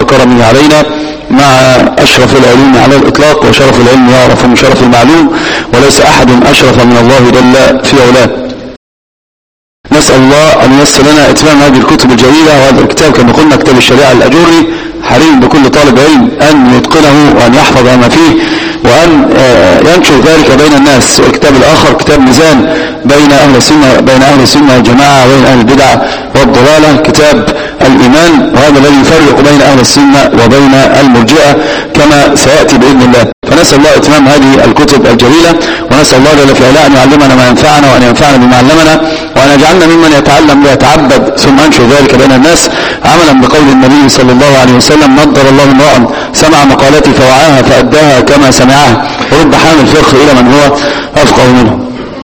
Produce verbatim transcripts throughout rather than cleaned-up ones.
وكرمه علينا مع أشرف العلوم على الإطلاق، وشرف العلم يعرف من شرف المعلوم، وليس أحد أشرف من الله جل في علاه. نسأل الله أن ييسر لنا إتمام هذه الكتب الجليلة، وهذا الكتاب كما قلنا كتاب الشريعة الأجوري، حري بكل طالب علم أن يتقنه وأن يحفظ ما فيه وأن ينشر ذلك بين الناس. والكتاب الآخر كتاب ميزان بين أهل السنة بين أهل السنة والجماعة وبين أهل البدع والضلالة، كتاب الإيمان، وهذا الذي يفرق بين أهل السنة وبين المرجئة كما سيأتي بإذن الله. فنسأل الله إتمام هذه الكتب الجليلة، ونسأل الله جل في علاه أن يعلمنا ما ينفعنا وأن ينفعنا بما علمنا، وأن يجعلنا ممن يتعلم ويتعبد ثم ينشر ذلك بين الناس، عملا بقول النبي صلى الله عليه وسلم: نضر الله امرأ سمع مقالتي فوعاها فأداها كما سمعها، ورب حامل فقه إلى من هو أفقه منه.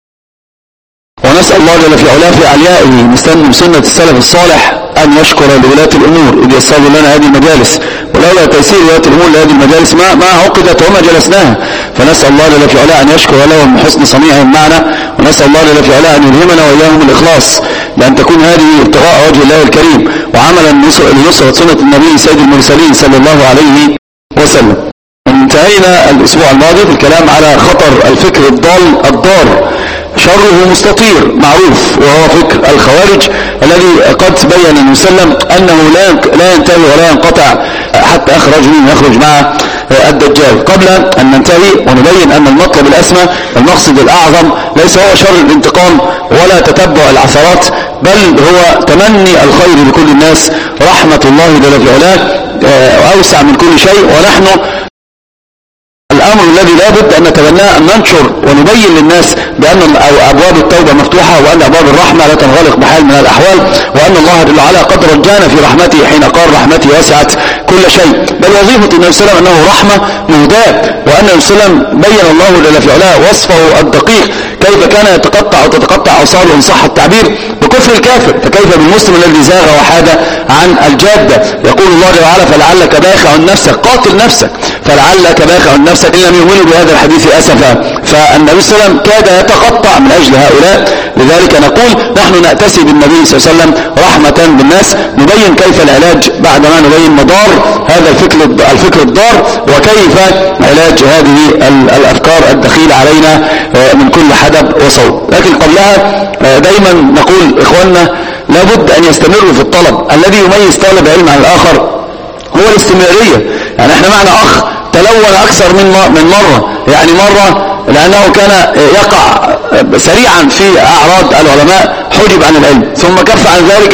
ونسأل الله جل في علاه في عليائه نستلم سنة السلف الصالح أن يشكر لولاة الأمور إذ يسر لنا هذه المجالس، ولولا تيسير ولاة الأمور لهذه المجالس ما ما عقدت وما جلسناها. فنسأل الله جل في علاه أن يشكر لهم حسن صنيعهم معنا، ونسأل الله جل في علاه أن يلهمنا وإياهم الإخلاص، لأن تكون هذه ابتغاء وجه الله الكريم وعملا لنصرة سنة النبي سيد المرسلين صلى الله عليه وسلم. انتهينا الأسبوع الماضي في الكلام على خطر الفكر الضال الضار، شره مستطير معروف، وهو فكر الخوارج الذي قد بين النبي صلى الله عليه وسلم أنه لا لا ينتهي ولا ينقطع حتى أخرج منه يخرج مع الدجال. قبل أن ننتهي ونبين أن المطلب الأسمى المقصد الأعظم ليس هو شر الانتقام ولا تتبع العثرات، بل هو تمني الخير لكل الناس، رحمة الله جل في علاه أوسع من كل شيء. ونحن الأمر الذي لا بد أن نتبناه أن ننشر ونبين للناس بأن أبواب التوبة مفتوحة، وأن أبواب الرحمة لا تنغلق بحال من الأحوال، وأن الله جل وعلا قد رجانا في رحمته حين قال: رحمتي وسعت كل شيء. بل وظيفة النبي صلى الله عليه وسلم أنه رحمة مهداة، وأن النبي صلى الله عليه وسلم بين الله جل في علاه وصفه الدقيق كيف كان يتقطع وتتقطع أوصاله إن صح التعبير بكفر الكافر، فكيف بالمسلم الذي زاغ وحاد عن الجادة. يقول الله جل وعلا: فلعلك باخع نفسك، قاتل نفسك، فلعلك باخع نفسك إن لم يؤمنوا بهذا الحديث أسفا. فالنبي صلى الله عليه وسلم كاد يتقطع من أجل هؤلاء. لذلك نقول نحن نأتسي بالنبي صلى الله عليه وسلم رحمة بالناس، نبين كيف العلاج بعدما نبين مضار هذا الفكر الفكر الضار، وكيف علاج هذه الأفكار الدخيلة علينا من كل حدب وصوب. لكن قبلها دايما نقول إخواننا لابد أن يستمروا في الطلب. الذي يميز طالب علم عن الآخر هو الاستمرارية. يعني احنا معنا أخ تلون أكثر من من مرة، يعني مرة لأنه كان يقع سريعا في أعراض العلماء حجب عن العلم، ثم كف عن ذلك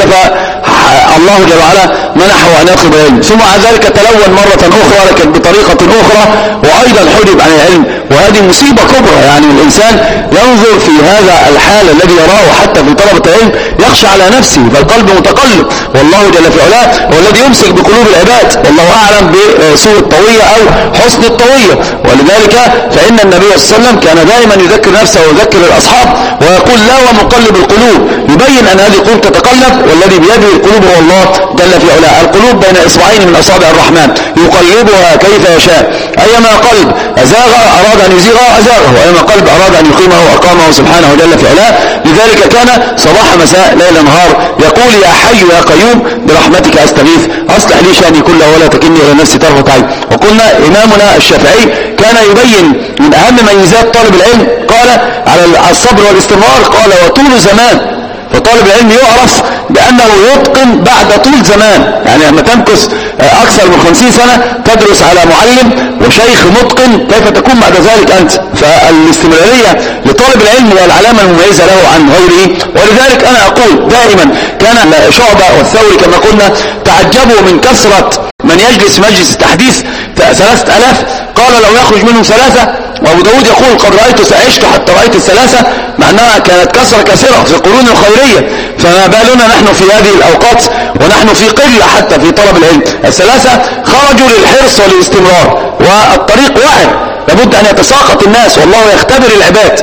فالله جل وعلا منحه أن يطلب العلم، ثم عن ذلك تلون مرة أخرى لكن بطريقة أخرى وأيضا حجب عن العلم. وهذه مصيبة كبرى. يعني الإنسان ينظر في هذا الحال الذي يراه حتى في طلبة العلم يخشى على نفسه، فالقلب متقلب، والله جل في علاه هو الذي يمسك بقلوب العباد، والله أعلم بسوء الطوية أو حسن الطوية. ولذلك فإن النبي صلى الله عليه وسلم كان دائما يذكر نفسه ويذكر الأصحاب ويقول: لا ومقلب القلوب، يبين أن هذه القلوب تتقلب، والذي بيده القلوب هو الله جل في علاه. القلوب بين إصبعين من أصابع الرحمن يقلبها كيف يشاء، أيما قلب أزاغ أراد أن يزيغه أزاغه، وأيما قلب أراد أن يقيمه أقامه سبحانه جل في علاه. لذلك كان صباح مساء ليل نهار يقول: يا حي يا قيوم برحمتك أستغيث أصلح لي شأني كله ولا تكلني إلى نفسي طرفة عين. وقلنا إمامنا الشافعي كان يبين من أهم ميزات طالب العلم قال على الصبر والاستمرار، قال: وطول زمان. فطالب العلم يعرف بأنه يتقن بعد طول زمان. يعني لما تمكث أكثر من خمسين سنة تدرس على معلم وشيخ متقن، كيف تكون بعد ذلك أنت؟ فالاستمرارية لطالب العلم هي العلامة المميزة له عن غيره. ولذلك أنا أقول دائما كان شعبة والثوري كما قلنا تعجبوا من كثرة من يجلس مجلس تحديث ثلاثة ألاف، قال لو يخرج منهم ثلاثة. وابو داود يقول: قد رأيت عشت حتى رأيت الثلاثة، مع أنها كانت كثرة كثيرة في القرون الخيرية، فما بالنا نحن في هذه الأوقات ونحن في قلة حتى في طلب العلم. الثلاثة خرجوا للحرص والاستمرار، والطريق واحد، لابد أن يتساقط الناس والله يختبر العباد،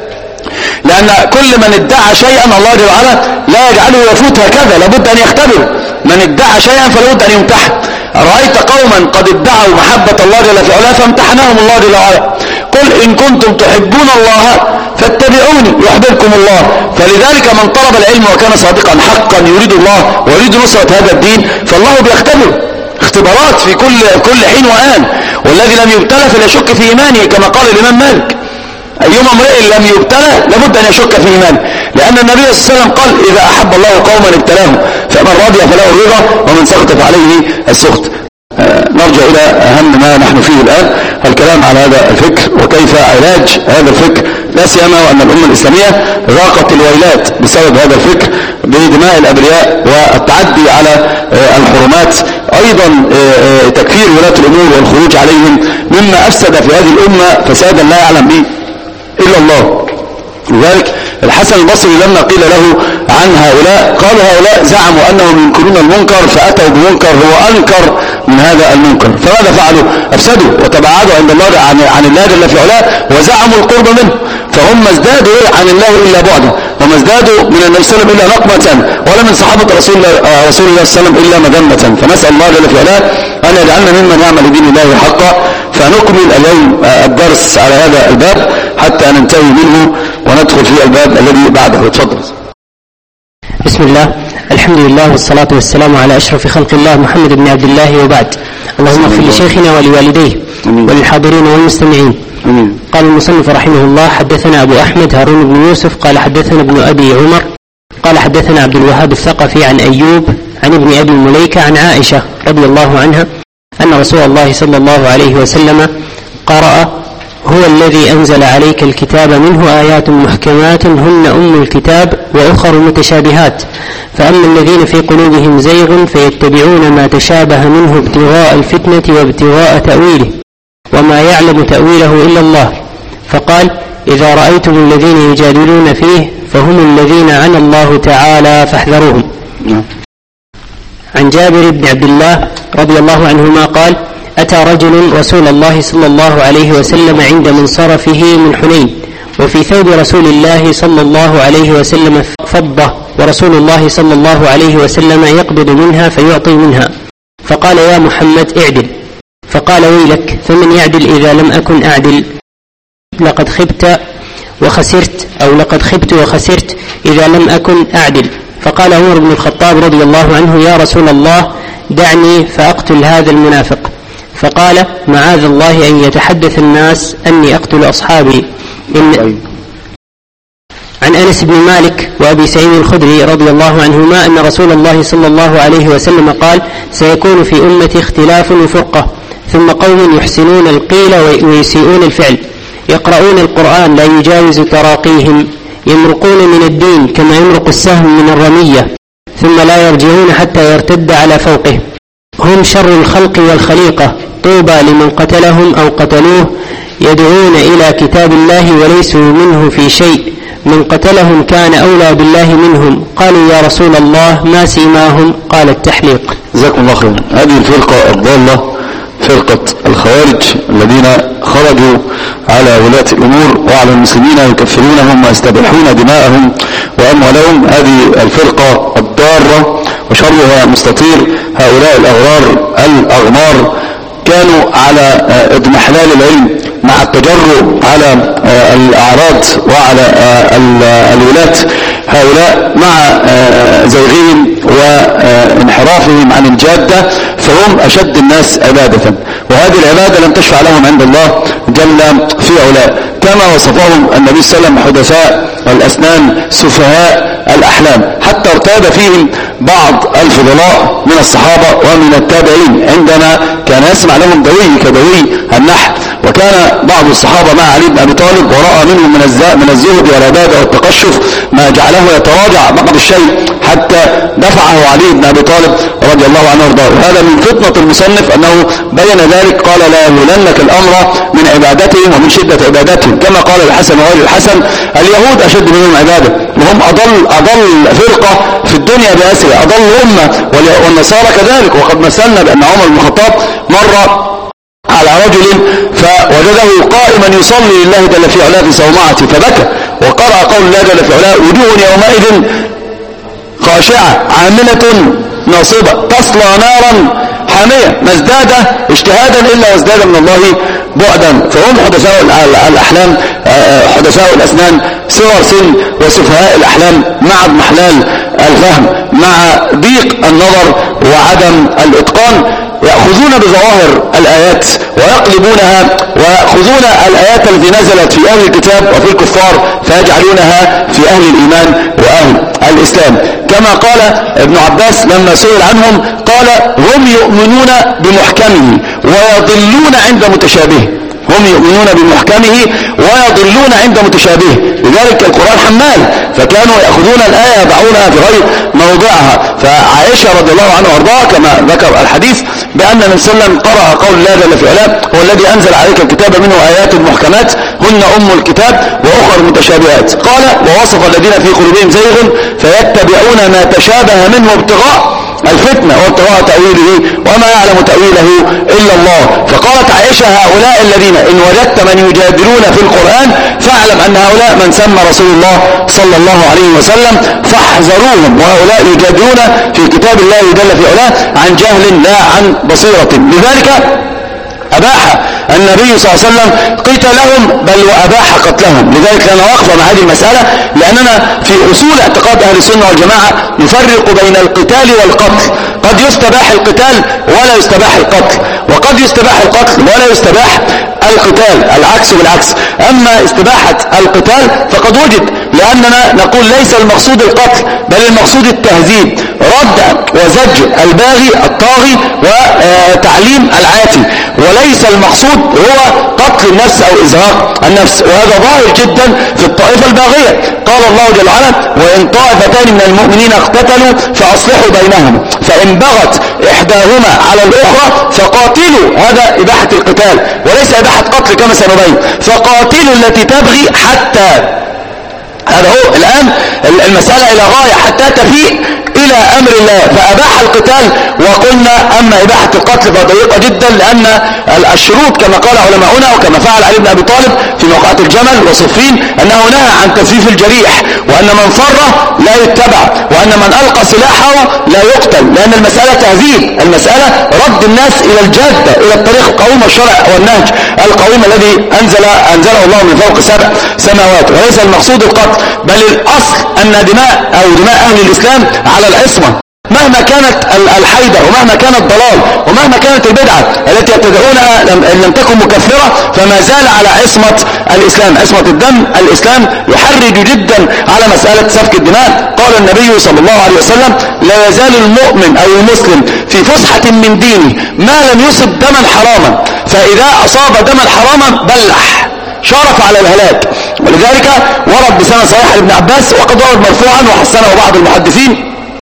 لأن كل من ادعى شيئا الله جل وعلا لا يجعله يفوت هكذا، لابد أن يختبر. من ادعى شيئا فلابد أن يمتحن. رأيت قوما قد ادعوا محبة الله جل في علاه فامتحنهم الله جل وعلا. قل إن كنتم تحبون الله فاتبعوني يحببكم الله. فلذلك من طلب العلم وكان صادقا حقا يريد الله ويريد نصرة هذا الدين فالله بيختبر. اختبارات في كل كل حين وآن، والذي لم يبتلى فلا يشك في إيمانه كما قال الإمام مالك. أيما امرئ لم يبتلى لابد أن يشك في إيمانه، لأن النبي صلى الله عليه وسلم قال إذا أحب الله قوما ابتلاهم فمن رضي فله الرضا ومن سخط فعليه السخط. آه نرجع إلى أهم ما نحن فيه الآن، الكلام على هذا الفكر وكيف علاج هذا الفكر، لا سيما وأن الأمة الإسلامية ذاقت الويلات بسبب هذا الفكر بدماء الأبرياء والتعدي على آه الحرمات، أيضا آه تكفير ولاة الأمور والخروج عليهم، مما أفسد في هذه الأمة فسادا لا يعلم به إلا الله. لذلك الحسن البصري لما قيل له عن هؤلاء قال هؤلاء زعموا أنهم ينكرون المنكر فأتوا بمنكر هو أنكر من هذا المنكر، فماذا فعلوا؟ أفسدوا وتبعدوا عند الله عن, عن الله جل في علاه وزعموا القرب منه، فهم ما ازدادوا عن الله إلا بعدا، وما ازدادوا من النبي صلى الله عليه وسلم إلا نقمة، ولا من صحابة رسول الله رسول الله صلى الله عليه وسلم إلا مذمة. فنسأل الله جل في علاه أن يجعلنا ممن يعمل بدين الله حقا. فنكمل اليوم الدرس على هذا الباب حتى ننتهي منه وندخل في الباب الذي بعده. اتفضل. بسم الله، الحمد لله والصلاة والسلام على أشرف خلق الله محمد بن عبد الله، وبعد. اللهم اغفر لشيخنا ولوالديه وللحاضرين والمستمعين. أمين. قال المصنف رحمه الله: حدثنا أبو أحمد هارون بن يوسف قال حدثنا ابن أبي عمر قال حدثنا عبد الوهاب الثقفي عن أيوب عن ابن أبي مليكة عن عائشة رضي الله عنها أن رسول الله صلى الله عليه وسلم قرأ: هو الذي أنزل عليك الكتاب منه آيات محكمات هن أم الكتاب وأخر متشابهات، فأما الذين في قلوبهم زيغ فيتبعون ما تشابه منه ابتغاء الفتنة وابتغاء تأويله وما يعلم تأويله إلا الله. فقال: إذا رأيتم الذين يجادلون فيه فهم الذين عنى الله تعالى فاحذروهم. عن جابر بن عبد الله رضي الله عنهما قال: أتى رجل رسول الله صلى الله عليه وسلم عند منصرفه من حنين، وفي ثوب رسول الله صلى الله عليه وسلم فضة، ورسول الله صلى الله عليه وسلم يقبض منها فيعطي منها، فقال: يا محمد اعدل. فقال: ويلك، فمن يعدل إذا لم أكن أعدل؟ لقد خبت وخسرت، أو لقد خبت وخسرت إذا لم أكن أعدل. فقال عمر بن الخطاب رضي الله عنه: يا رسول الله دعني فأقتل هذا المنافق. فقال: معاذ الله أن يتحدث الناس أني أقتل أصحابي. إن عن أنس بن مالك وأبي سعيد الخدري رضي الله عنهما أن رسول الله صلى الله عليه وسلم قال: سيكون في أمتي اختلاف وفرقة، ثم قوم يحسنون القيل ويسيئون الفعل، يقرؤون القرآن لا يجاوز تراقيهم، يمرقون من الدين كما يمرق السهم من الرمية، ثم لا يرجعون حتى يرتد على فوقه، هم شر الخلق والخليقة، طوبى لمن قتلهم أو قتلوه، يدعون إلى كتاب الله وليسوا منه في شيء، من قتلهم كان أولى بالله منهم. قالوا: يا رسول الله ما سيماهم؟ قال: التحليق. جزاكم الله خيرا. هذه الفرقة الضالة فرقة الخوارج الذين خرجوا على ولاة الأمور وعلى المسلمين يكفرونهم ويستبيحون دماءهم وأموالهم، هذه الفرقة الضارة وشرها مستطير. هؤلاء الأغرار الأغمار كانوا على اضمحلال العلم مع التجرؤ على الأعراض وعلى الولاة، هؤلاء مع زيغهم وانحرافهم عن الجادة فهم أشد الناس عبادة، وهذه العبادة لم تشفع لهم عند الله جل في علاء، كما وصفهم النبي صلى الله عليه وسلم: حدثاء الأسنان سفهاء الأحلام، حتى ارتاب فيهم بعض الفضلاء من الصحابة ومن التابعين عندما كان يسمع لهم دوي كدوي النحل. وكان بعض الصحابة مع علي بن أبي طالب ورأى منه من من الزهد والعبادة والتقشف ما جعله يتراجع بعض الشيء حتى دفعه علي بن أبي طالب رضي الله عنه وارضاه. هذا من فطنة المصنف أنه بين ذلك، قال: لا يهولنك الأمر من عبادتهم ومن شدة عبادتهم، كما قال الحسن وغير الحسن: اليهود أشد منهم عبادة، وهم أضل أضل فرقة في الدنيا بأسرها، أضل أمة، والنصارى كذلك. وقد مثلنا بأن عمر بن الخطاب مر على رجل فوجده قائما يصلي لله جل في علاه في صومعته فبكى، وقرأ قول الله جل في علاه: وجوه يومئذ خاشعة عاملة ناصبة تصلى نارا حامية، ما ازداد اجتهادا إلا وازداد من الله بعدا. فهم حدثاء الأحلام، حدثاء الأسنان، صغر سن وسفهاء الأحلام، مع اضمحلال الفهم، مع ضيق النظر وعدم الإتقان. يأخذون بظواهر الآيات ويقلبونها ويأخذون الآيات التي نزلت في أهل الكتاب وفي الكفار فيجعلونها في أهل الإيمان وأهل الإسلام. كما قال ابن عباس لما سئل عنهم قال هم يؤمنون بمحكمه ويضلون عند متشابهه. هم يؤمنون بمحكمه ويضلون عند متشابهه. لذلك القرآن حمال فكانوا يأخذون الآية يضعونها في غير موضعها. فعائشة رضي الله عنها وارضاها كما ذكر الحديث بأن النبي صلى الله عليه وسلم قرأ قول الله جل في علاه هو الذي أنزل عليك الكتاب منه آيات محكمات هن أم الكتاب وأخر متشابهات. قال ووصف الذين في قلوبهم زيغ فيتبعون ما تشابه منه ابتغاء الفتنة وابتغاء تأويله وما يعلم تأويله إلا الله. فقالت عائشة هؤلاء الذين إن وجدت من يجادلون في القرآن فاعلم أن هؤلاء من سمى رسول الله صلى الله عليه وسلم فاحذروهم وهؤلاء يجادلون في كتاب الله جل في علاه عن جهل لا عن بصيرة. لذلك أباح النبي صلى الله عليه وسلم قتالهم بل وأباح قتلهم. لذلك لنا وقفة مع هذه المسألة لأننا في أصول اعتقاد أهل السنة والجماعة نفرق بين القتال والقتل. قد يستباح القتال ولا يستباح القتل وقد يستباح القتل ولا يستباح القتال العكس بالعكس. أما استباحة القتال فقد وجد لأننا نقول ليس المقصود القتل بل المقصود التهذيب رد وزج الباغي الطاغي وتعليم العاتي وليس المقصود هو قتل النفس أو إزهاق النفس. وهذا ظاهر جدا في الطائفة الباغية. قال الله جل وعلا وإن طائفتان من المؤمنين اقتتلوا فأصلحوا بينهم فإن بغت إحداهما على الأخرى فقاتلوا. هذا إباحة القتال وليس إباحة قتل كما سنبين. فقاتلوا التي تبغي حتى هذا هو الآن المسألة إلى غاية حتى تفيء إلى أمر الله فأباح القتال. وقلنا أما إباحة القتل فضيقة جدا لأن الشروط كما قال علماؤنا وكما فعل علي بن أبي طالب في موقعة الجمل وصفين أنه نهى عن تجفيف الجريح وأن من فر لا يتبع وأن من ألقى سلاحه لا يقتل لأن المسألة تهذيب. المسألة رد الناس إلى الجادة إلى الطريق القويم والشرع والنهج القويم الذي أنزل أنزله الله من فوق سبع سماوات. وليس المقصود القتل بل الأصل أن دماء أو دماء أهل الإسلام على العصمة مهما كانت الحيدة ومهما كان الضلال ومهما كانت البدعة التي يبتدعونها إن لم تكن مكفرة فما زال على عصمة الإسلام عصمة الدم. الإسلام يحرج جدا على مسألة سفك الدماء. قال النبي صلى الله عليه وسلم لا يزال المؤمن أو المسلم في فسحة من دينه ما لم يصب دما حراما فإذا أصاب دما حراما بلح شارف على الهلاك. ولذلك ورد بسنة صحيحة لابن عباس وقد ورد مرفوعا وحسنه بعض المحدثين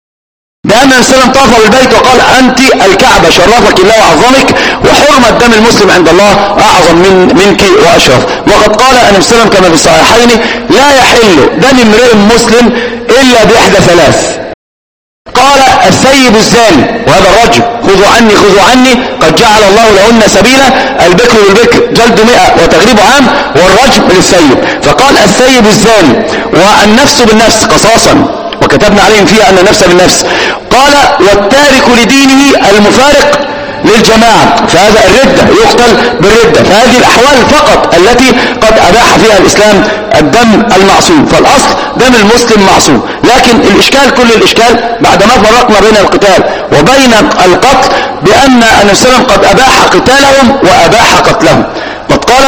بأن النبي صلى الله عليه وسلم طاف بالبيت وقال أنت الكعبة شرفك الله وعظمك وحرمة دم المسلم عند الله أعظم من منك وأشرف. وقد قال النبي صلى الله عليه وسلم كما في الصحيحين لا يحل دم امرئ مسلم إلا بإحدى ثلاث. قال الثيب الزاني وهذا الرجل خذوا عني خذوا عني قد جعل الله لهن سبيلا البكر بالبكر جلد مئة وتغريب عام والرجم للثيب. فقال الثيب الزاني والنفس بالنفس قصاصا وكتبنا عليهم فيها أن النفس بالنفس. قال والتارك لدينه المفارق للجماعة فهذا الردة يقتل بالردة. فهذه الأحوال فقط التي قد أباح فيها الإسلام الدم المعصوم. فالأصل دم المسلم معصوم. لكن الإشكال كل الإشكال بعدما فرقنا بين القتال وبين القتل بأن النبي صلى الله عليه وسلم قد أباح قتالهم وأباح قتلهم. قد قال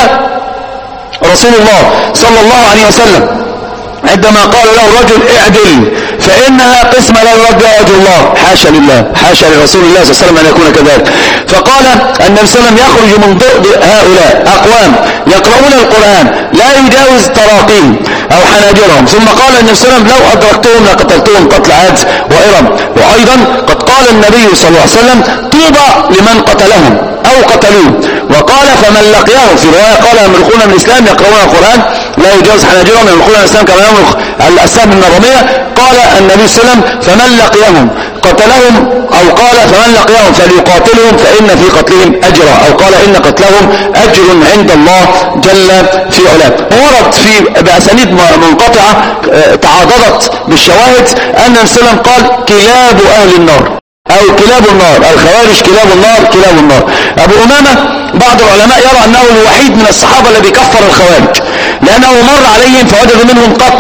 رسول الله صلى الله عليه وسلم عندما قال له الرجل اعدل فإنها قسم لا يرد وجه الله حاشا لله حاشا لرسول الله صلى الله عليه وسلم أن يكون كذلك. فقال النبي صلى الله عليه وسلم يخرج من ضئض هؤلاء أقوام يقرؤون القرآن لا يجاوز تراقيهم أو حناجرهم. ثم قال النبي صلى الله عليه وسلم لو أدركتهم لقتلتهم قتل عاد وإرم. وأيضا قد قال النبي صلى الله عليه وسلم طوبى لمن قتلهم أو قتلوه. وقال فمن لقيهم في رواية قال يمرقون من الإسلام يقرؤون القرآن لا يجاوز حناجرهم يمرقون من الإسلام كما يمرق الأسام من الرمية. قال النبي صلى الله عليه وسلم فمن لقيهم قتلهم أو قال فمن لقيهم فليقاتلهم فإن في قتلهم أجرا أو قال إن قتلهم أجر عند الله جل في علاه. ورد في بأسانيد منقطعة تعاضدت بالشواهد أن النبي صلى الله عليه وسلم قال كلاب أهل النار أو كلاب النار الخوارج كلاب النار كلاب النار. أبو أمامة بعض العلماء يرى أنه الوحيد من الصحابة الذي كفر الخوارج لأنه مر عليهم فوجد منهم قتلى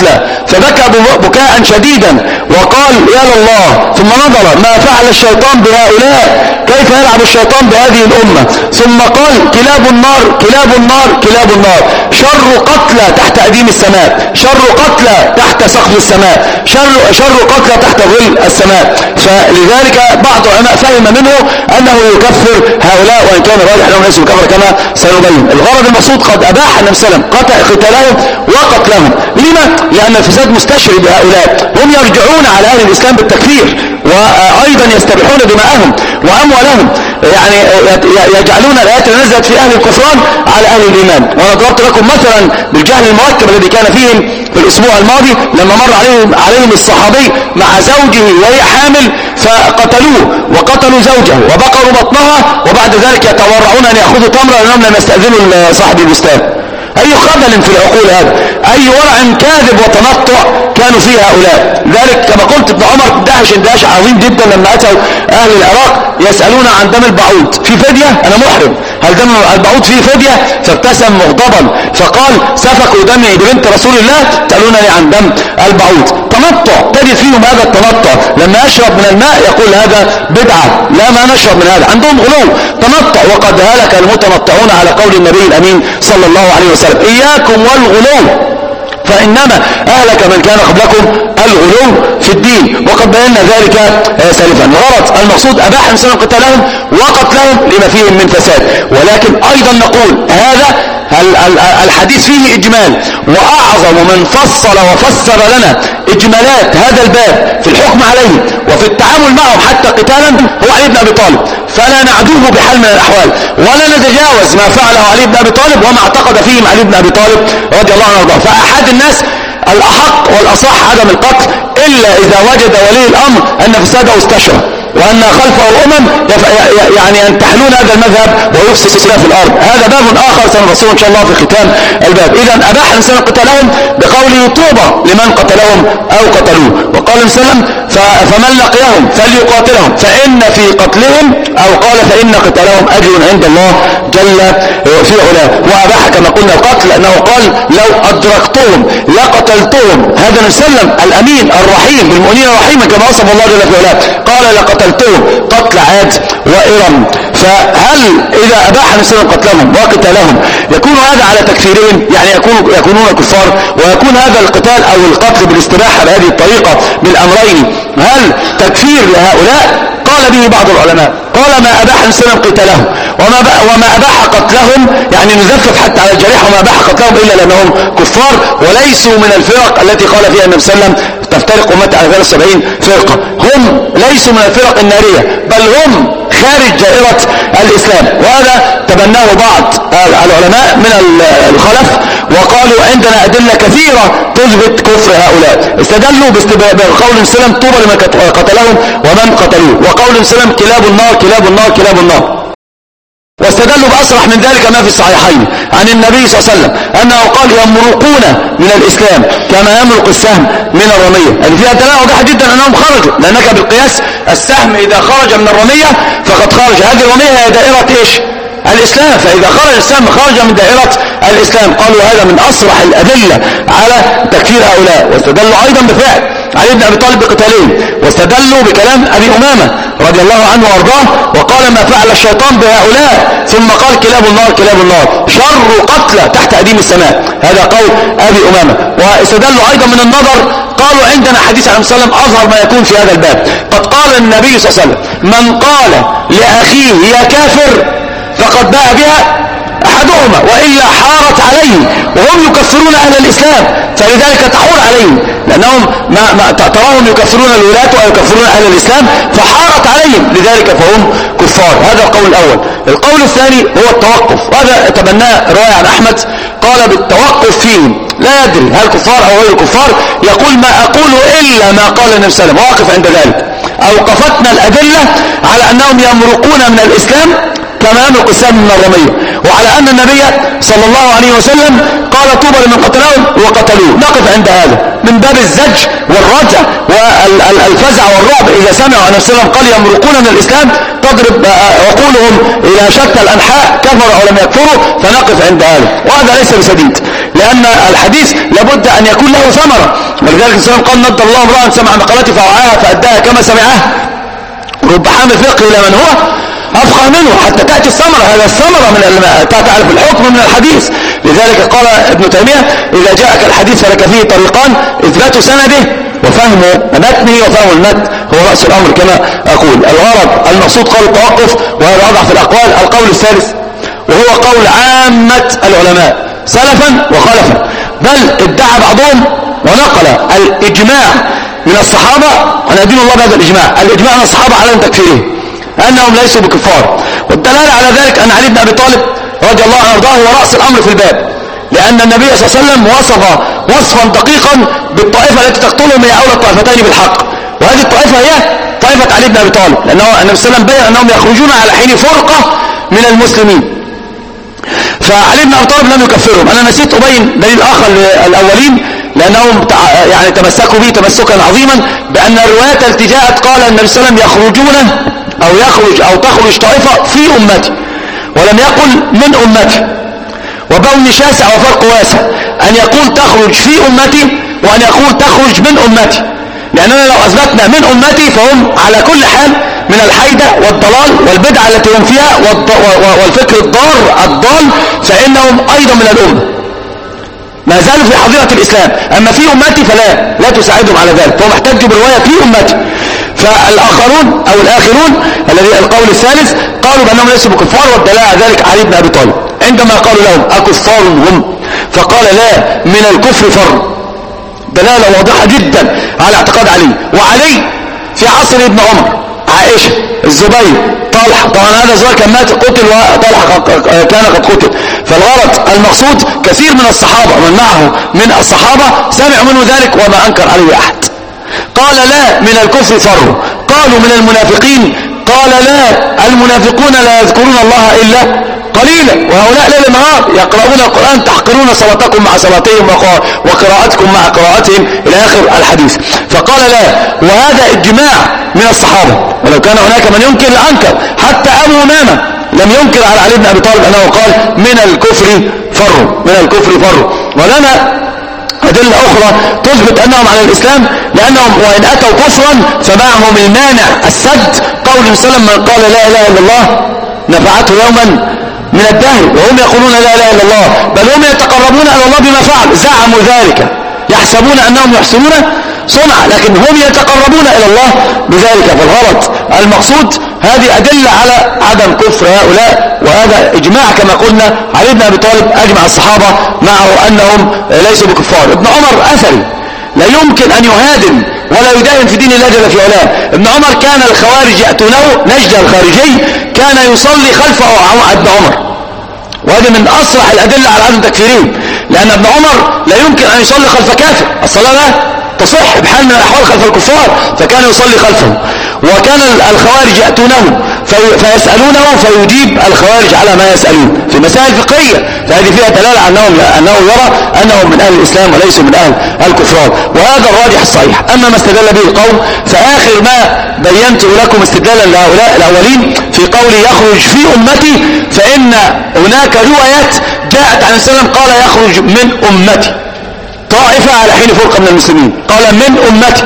فبكى بكاء شديدا وقال يا لله، ثم نظر ما فعل الشيطان بهؤلاء، كيف يلعب الشيطان بهذه الأمة، ثم قال كلاب النار كلاب النار كلاب النار، شر قتلى تحت أديم السماء، شر قتلى تحت سقف السماء، شر, شر قتلى تحت ظل السماء. فلذلك بعض العلماء فهم منه أنه يكفر هؤلاء، وإن كان راجح لهم ليس بكفر كما سنبين. الغرض المقصود قد أباح النبي صلى الله عليه وسلم قتالهم وقتلهم. لما؟ لأن الفساد مستشري بهؤلاء، هم يرجعون على أهل الإسلام بالتكفير، وأيضا يستبيحون دماءهم وأموالهم، يعني يجعلون الآيات اللي نزلت في أهل الكفران على أهل الإيمان. وأنا ضربت لكم مثلا بالجهل المركب الذي كان فيهم في الأسبوع الماضي لما مر عليهم, عليهم الصحابي مع زوجه وهي حامل فقتلوه وقتلوا زوجه وبقروا بطنها، وبعد ذلك يتورعون أن يأخذوا تمرا لأنهم لم يستأذنوا صاحب البستان. أي خذل في العقول هذا، أي ورع كاذب وتنطع كانوا فيه هؤلاء. ذلك كما قلت ابن عمر دهش اندهاش عظيم جدا لما أتوا أهل العراق يسألون عن دم البعوض في فدية، أنا محرم، هل دم البعوض فيه فدية؟ فابتسم مغضبا فقال سفكوا دمي ببنت رسول الله تسألونني عن دم البعوض. تنطع تجد فيهم هذا التنطع، لما يشرب من الماء يقول هذا بدعة، لا ما نشرب من هذا، عندهم غلو تنطع. وقد هلك المتنطعون على قول النبي الأمين صلى الله عليه وسلم إياكم والغلو فإنما أهلك من كان قبلكم الغلو في الدين، وقد بينا ذلك سالفا. الغرض المقصود أباح الإنسان قتالهم وقتلهم لما فيهم من فساد، ولكن أيضا نقول هذا الحديث فيه إجمال، وأعظم من فصل وفسر لنا إجمالات هذا الباب في الحكم عليه وفي التعامل معهم حتى قتالا هو علي بن أبي طالب، فلا نعدوه بحال من الأحوال ولا نتجاوز ما فعله علي بن أبي طالب وما اعتقد فيهم علي بن أبي طالب رضي الله عنه وارضاه. فأحد الناس الأحق والأصح عدم القتل إلا إذا وجد ولي الأمر أن فساده استشرى وأن خلفه الأمم يعني ينتحلون هذا المذهب ويفسد في الأرض. هذا باب آخر سنفصله إن شاء الله في ختام الباب. إذا أباح الإنسان قتالهم بقوله طوبى لمن قتلهم أو قتلوه، وقال الإنسان فمن لقيهم فليقاتلهم فإن في قتلهم أو قال فإن قتالهم أجر عند الله جل في علاه. وأباح كما قلنا القتل لأنه قال لو أدركتهم لقتلتهم. هذا نسلم الأمين الرحيم بالمؤمنين الرحيم كما وصف الله جل في علاه، قال لقتلتهم قتل عاد وإرم. فهل إذا أباح الإنسان قتلهم وقتالهم يكون هذا على تكفيرهم، يعني يكون يكونون كفار، ويكون هذا القتال أو القتل بالاستباحة بهذه الطريقة بالأمرين هل تكفير لهؤلاء؟ قال به بعض العلماء، قال ما أباح الإنسان قتالهم وما, وما أباح قتلهم يعني نزفف حتى على الجريح، وما أباح قتلهم إلا لأنهم كفار وليسوا من الفرق التي قال فيها النبي صلى الله عليه وسلم تفترق أمتي على ثلاث وسبعين فرقة. هم ليسوا من الفرق النارية بل هم خارج دائرة الإسلام، وهذا تبناه بعض العلماء من الخلف وقالوا عندنا أدلة كثيرة تثبت كفر هؤلاء. استدلوا بقول السلام طوبى لمن قتلهم ومن قتلوه، وقول السلام كلاب النار كلاب النار كلاب النار. واستدلوا بأصرح من ذلك ما في الصحيحين عن النبي صلى الله عليه وسلم أنه قال يمرقون من الإسلام كما يمرق السهم من الرمية، يعني فيها دلالة واضحة جدا أنهم خرجوا، لأنك بالقياس السهم إذا خرج من الرمية فقد خرج. هذه الرمية هي دائرة إيش؟ الإسلام، فإذا خرج السهم خرج من دائرة الإسلام. قالوا هذا من أصرح الأدلة على تكفير هؤلاء. واستدلوا أيضا بفعل علي بن أبي طالب بقتالهم، واستدلوا بكلام أبي أمامة رضي الله عنه وارضاه وقال ما فعل الشيطان بهؤلاء، ثم قال كلاب النار كلاب النار شر قتلى تحت أديم السماء. هذا قول أبي أمامة. واستدلوا أيضا من النظر، قالوا عندنا حديث عن النبي صلى الله عليه وسلم أظهر ما يكون في هذا الباب. قد قال النبي صلى الله عليه وسلم من قال لأخيه يا كافر فقد باء بها أحدهما وإلا حارت عليه، وهم يكفرون أهل الإسلام فلذلك تحور عليهم، لأنهم ما, ما تراهم يكفرون الولاة ويكفرون أهل الإسلام فحارت عليهم لذلك فهم كفار. هذا القول الأول. القول الثاني هو التوقف، وهذا تبناه رواية عن أحمد قال بالتوقف فيهم لا يدري هل كفار أو غير كفار، يقول ما أقول إلا ما قال النبي صلى الله عليه وسلم، واقف عند ذلك. أوقفتنا الأدلة على أنهم يمرقون من الإسلام غمام القسام من الرمية، وعلى أن النبي صلى الله عليه وسلم قال طوبى لمن قتلهم وقتلوه. نقف عند هذا من باب الزج والرجع والفزع والرعب إذا سمعوا أن النبي قال يمرقون من الإسلام تضرب عقولهم إلى شتى الأنحاء كفروا أو لم يكفروا، فنقف عند هذا. وهذا ليس بسديد، لأن الحديث لابد أن يكون له ثمرة، ولذلك الإسلام قال نضر الله امرأ سمع مقالتي فوعاها فأداها كما سمعها، رب حامل فقه إلى من هو أفقه منه حتى تأتي الثمرة. هذا الثمرة من تعرف الحكم من الحديث. لذلك قال ابن تيمية إذا جاءك الحديث فلك فيه طريقان: إثبات سنده وفهم متنه وفهم المتن هو رأس الأمر كما أقول. الغرض المقصود قول التوقف، وهذا وضع في الأقوال. القول الثالث وهو قول عامة العلماء سلفا وخلفا، بل ادعى بعضهم ونقل الإجماع من الصحابة أن دين الله بهذا الإجماع، الإجماع من الصحابة على أن تكفيره أنهم ليسوا بكفار. والدلالة على ذلك أن علي بن أبي طالب رضي الله عنه وارضاه هو رأس الأمر في الباب، لأن النبي صلى الله عليه وسلم وصف وصفا دقيقا بالطائفة التي تقتلهم هي أولى الطائفتين بالحق، وهذه الطائفة هي طائفة علي بن أبي طالب، لأنه النبي صلى الله عليه وسلم بين أنهم يخرجون على حين فرقة من المسلمين، فعلي بن أبي طالب لم يكفرهم. أنا نسيت أبين دليل آخر للأولين لأنهم يعني تمسكوا به تمسكا عظيما، بأن الروايات التي جاءت قال النبي صلى الله عليه وسلم يخرجون أو يخرج أو تخرج طائفة في أمتي، ولم يقل من أمتي، وبون شاسع وفرق واسع أن يقول تخرج في أمتي وأن يقول تخرج من أمتي، لأننا لو أثبتنا من أمتي فهم على كل حال من الحيدة والضلال والبدعة التي هم فيها والفكر الضار الضال، فإنهم أيضا من الأمة ما زالوا في حظيرة الإسلام. أما في أمتي فلا لا تساعدهم على ذلك، فهم احتجوا برواية في أمتي. فالآخرون أو الآخرون الذي القول الثالث قالوا بأنهم ليسوا بكفار، والدلالة على ذلك علي بن أبي طالب عندما قالوا لهم أكفار هم، فقال لا من الكفر فر. دلالة واضحة جدا على اعتقاد علي. وعلي في عصر ابن عمر، عائشة، الزبير، طلحة، طبعا هذا الزبير كان مات قتل وطلحة كان قد قتل. فالغرض المقصود كثير من الصحابة ومن معه من الصحابة سمعوا منه ذلك وما أنكر عليه أحد. قال لا من الكفر فروا. قالوا من المنافقين، قال لا المنافقون لا يذكرون الله إلا قليلا، وهؤلاء ليل نهار يقرؤون القرآن تحقرون صلاتكم مع صلاتهم وقراءتكم مع قراءتهم إلى آخر الحديث. فقال لا، وهذا إجماع من الصحابة، ولو كان هناك من ينكر لأنكر. حتى أبو أمامة لم ينكر على علي بن أبي طالب أنه قال من الكفر فروا، من الكفر فروا. ولنا أدلة أخرى تثبت أنهم على الإسلام، لأنهم وإن أتوا كفرا فمعهم المانع السد. قول وسلم من قال لا إله إلا الله نفعته يوما من الدهر، وهم يقولون لا إله إلا الله، بل هم يتقربون إلى الله بما فعل. زعموا ذلك يحسبون أنهم يحسنون صنعا، لكن هم يتقربون إلى الله بذلك. فالغلط المقصود هذه أدلة على عدم كفر هؤلاء، وهذا إجماع كما قلنا. علي بن أبي طالب أجمع الصحابة معه أنهم ليسوا بكفار. ابن عمر أثري لا يمكن أن يهادم ولا يداهن في دين الله جل في علاه. ابن عمر كان الخوارج يأتونه، نجد الخارجي كان يصلي خلف ابن عمر، وهذا من أصرح الأدلة على عدم تكفيرهم، لأن ابن عمر لا يمكن أن يصلي خلف كافر، الصلاة لا تصح بحال من الأحوال خلف الكفار، فكان يصلي خلفه. وكان الخوارج يأتونه فيسألونه فيجيب الخوارج على ما يسألون في مسائل فقهية، فهذه فيها دلالة أنه, أنه يرى أنهم من أهل الإسلام وليسوا من أهل الكفران، وهذا الراجح الصحيح. أما ما استدل به القوم فآخر ما بينت لكم استدلالا لهؤلاء الأولين في قول يخرج في أمتي، فإن هناك روايات جاءت عن السلام قال يخرج من أمتي طائفة على حين فرقة من المسلمين، قال من أمتي،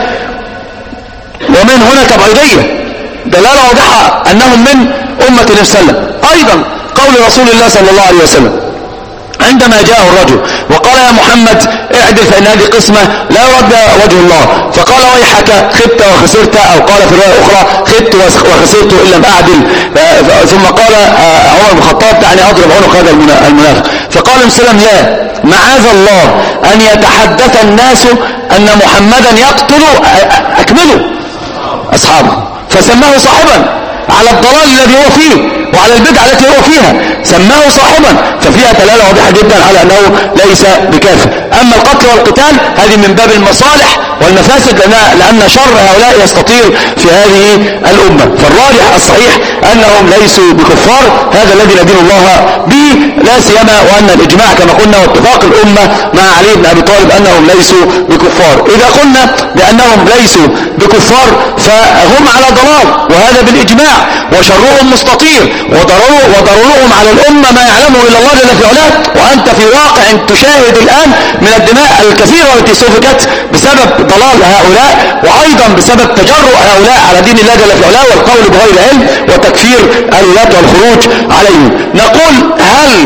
ومن هنا تبعيدية دلالة واضحة أنهم من أمة النبي صلى الله عليه وسلم. أيضا قول رسول الله صلى الله عليه وسلم عندما جاءه الرجل وقال يا محمد اعدل فإن هذه قسمة لا يرد وجه الله، فقال ويحك خبت وخسرت، أو قال في رواية أخرى خبت وخسرت إن لم أعدل. ثم قال عمر بن الخطاب دعني أضرب عنق هذا المنافق، فقال النبي صلى الله عليه وسلم لا، معاذ الله أن يتحدث الناس أن محمدا يقتل أكملوا أصحابه، فسماه صاحبا على الضلال الذي هو فيه وعلى البدعة التي هو فيها، سماه صاحبا، ففيها دلالة واضحة جدا على أنه ليس بكافر. أما القتل والقتال هذه من باب المصالح والمفاسد، لأن, لأن شر هؤلاء يستطير في هذه الأمة. فالراجح الصحيح أنهم ليسوا بكفار، هذا الذي ندين الله به، لا سيما وأن الإجماع كما قلنا واتفاق الأمة مع علي بن أبي طالب أنهم ليسوا بكفار. إذا قلنا بأنهم ليسوا بكفار فهم على ضلال، وهذا بالإجماع، وشرهم مستطير، وضررهم على الأمة ما يعلمه إلا الله جل في علاه. وأنت في واقع تشاهد الآن من الدماء الكثيرة التي سفكت بسبب ضلال هؤلاء، وأيضا بسبب تجرؤ هؤلاء على دين الله جل في علاه والقول بغير علم وتكفير الولاة والخروج عليهم. نقول هل